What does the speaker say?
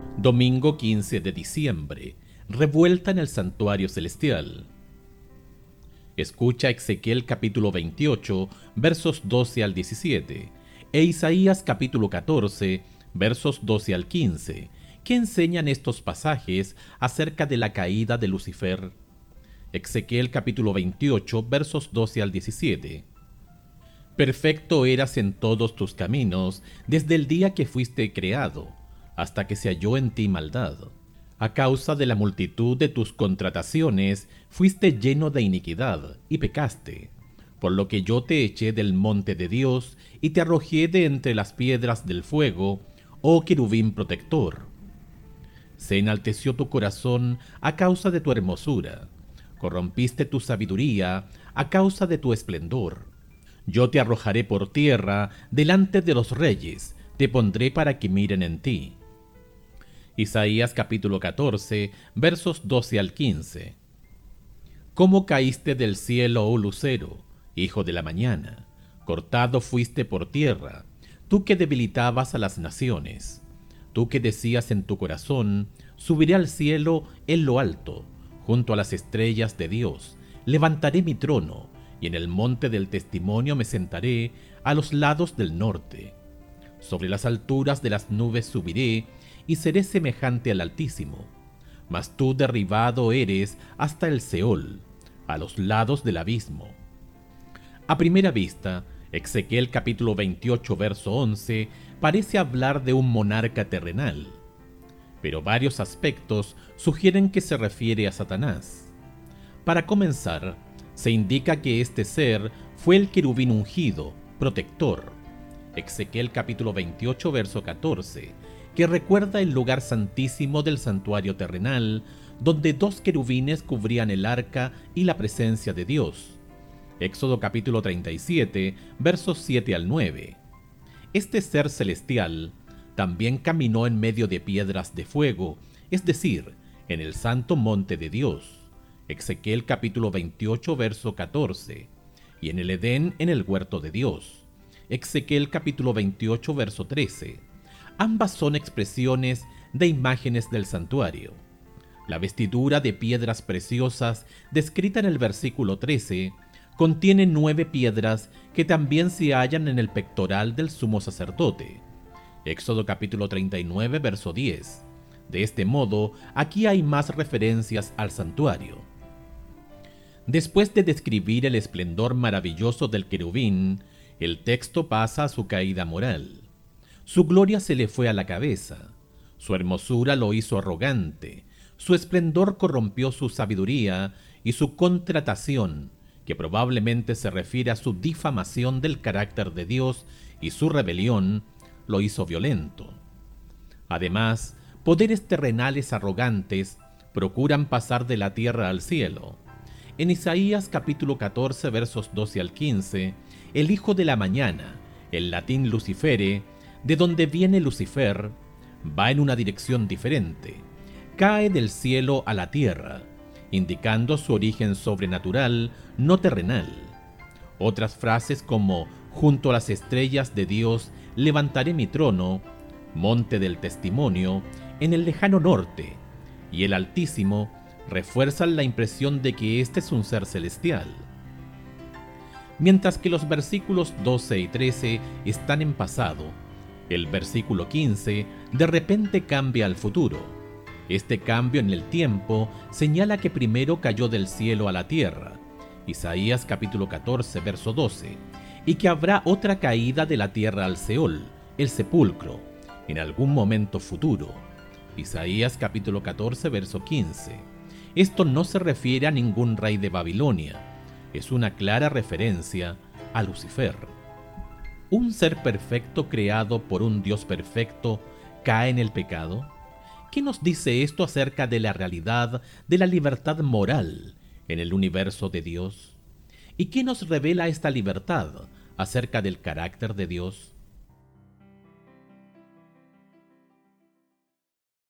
Domingo 15 de diciembre. Revuelta en el santuario celestial. Escucha Ezequiel capítulo 28, versos 12 al 17, e Isaías capítulo 14, versos 12 al 15, que enseñan estos pasajes acerca de la caída de Lucifer. Ezequiel capítulo 28, versos 12 al 17. Perfecto eras en todos tus caminos desde el día que fuiste creado, hasta que se halló en ti maldad. A causa de la multitud de tus contrataciones, fuiste lleno de iniquidad y pecaste, por lo que yo te eché del monte de Dios y te arrojé de entre las piedras del fuego, oh querubín protector. Se enalteció tu corazón a causa de tu hermosura, corrompiste tu sabiduría a causa de tu esplendor. Yo te arrojaré por tierra delante de los reyes, te pondré para que miren en ti. Isaías capítulo 14, versos 12 al 15. ¿Cómo caíste del cielo, oh lucero, hijo de la mañana? Cortado fuiste por tierra, tú que debilitabas a las naciones. Tú que decías en tu corazón, subiré al cielo en lo alto, junto a las estrellas de Dios, levantaré mi trono, y en el monte del testimonio me sentaré a los lados del norte. Sobre las alturas de las nubes subiré, y seré semejante al Altísimo. Mas tú derribado eres hasta el Seol, a los lados del abismo. A primera vista, Ezequiel capítulo 28, verso 11, parece hablar de un monarca terrenal, pero varios aspectos sugieren que se refiere a Satanás. Para comenzar, se indica que este ser fue el querubín ungido, protector. Ezequiel capítulo 28, verso 14, que recuerda el lugar santísimo del santuario terrenal, donde dos querubines cubrían el arca y la presencia de Dios. Éxodo capítulo 37, versos 7 al 9. Este ser celestial también caminó en medio de piedras de fuego, es decir, en el santo monte de Dios. Ezequiel capítulo 28, verso 14, y en el Edén en el huerto de Dios. Ezequiel capítulo 28, verso 13. Ambas son expresiones de imágenes del santuario. La vestidura de piedras preciosas, descrita en el versículo 13, contiene 9 piedras que también se hallan en el pectoral del sumo sacerdote. Éxodo capítulo 39, verso 10. De este modo, aquí hay más referencias al santuario. Después de describir el esplendor maravilloso del querubín, el texto pasa a su caída moral. Su gloria se le fue a la cabeza, su hermosura lo hizo arrogante, su esplendor corrompió su sabiduría y su contratación, que probablemente se refiere a su difamación del carácter de Dios y su rebelión, lo hizo violento. Además, poderes terrenales arrogantes procuran pasar de la tierra al cielo. En Isaías capítulo 14, versos 12 al 15, el hijo de la mañana, en latín Lucifere, de donde viene Lucifer, va en una dirección diferente. Cae del cielo a la tierra, indicando su origen sobrenatural, no terrenal. Otras frases como junto a las estrellas de Dios levantaré mi trono, monte del testimonio, en el lejano norte, y el Altísimo refuerzan la impresión de que este es un ser celestial. Mientras que los versículos 12 y 13 están en pasado, el versículo 15 de repente cambia al futuro. Este cambio en el tiempo señala que primero cayó del cielo a la tierra, Isaías capítulo 14, verso 12, y que habrá otra caída de la tierra al Seol, el sepulcro, en algún momento futuro, Isaías capítulo 14, verso 15. Esto no se refiere a ningún rey de Babilonia, es una clara referencia a Lucifer. ¿Un ser perfecto creado por un Dios perfecto cae en el pecado? ¿Qué nos dice esto acerca de la realidad de la libertad moral en el universo de Dios? ¿Y qué nos revela esta libertad acerca del carácter de Dios?